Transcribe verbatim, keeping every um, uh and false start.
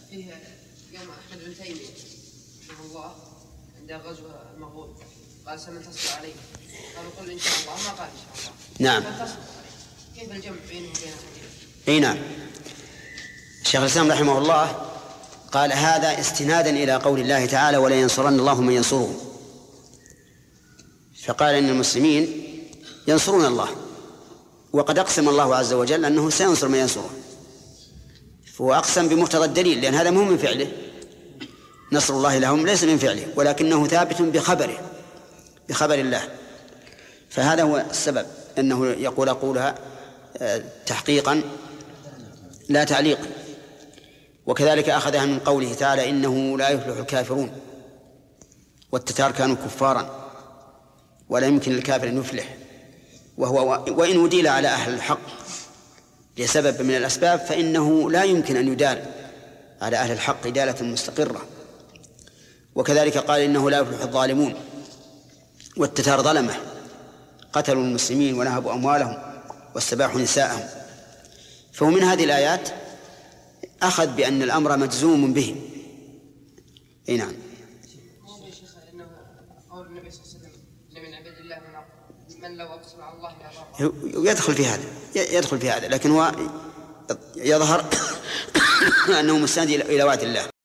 فيه يوم أحمد بن تيمية رحمه الله عند غزوة المغول قال سننتصر عليه، قالوا قل إن شاء الله، ما قال إن شاء الله. نعم. كيف الجمع بينه وبين الحديث؟ اي نعم. الشيخ الإسلام رحمه الله قال هذا استنادا إلى قول الله تعالى ولا ينصرن الله من ينصره، فقال إن المسلمين ينصرون الله، وقد أقسم الله عز وجل أنه سينصر من ينصره، فهو أقسم بمقتضى الدليل، لأن هذا مو من فعله، نصر الله لهم ليس من فعله ولكنه ثابت بخبره بخبر الله، فهذا هو السبب أنه يقول قولها تحقيقا لا تعليقا. وكذلك أخذها من قوله تعالى إنه لا يفلح الكافرون، والتتار كانوا كفارا ولا يمكن للكافر أن يفلح، وهو وإن وديل على أهل الحق لسبب من الأسباب فإنه لا يمكن أن يدال على أهل الحق إدالة مستقرة. وكذلك قال إنه لا يفلح الظالمون، والتتار ظلمة قتلوا المسلمين ونهبوا أموالهم واستباحوا نساءهم. فهو من هذه الآيات أخذ بأن الأمر مجزوم به. إيه نعم. من لو أقسم على الله يدخل في هذا يدخل في هذا لكن هو يظهر أنه مستند إلى وعد الله.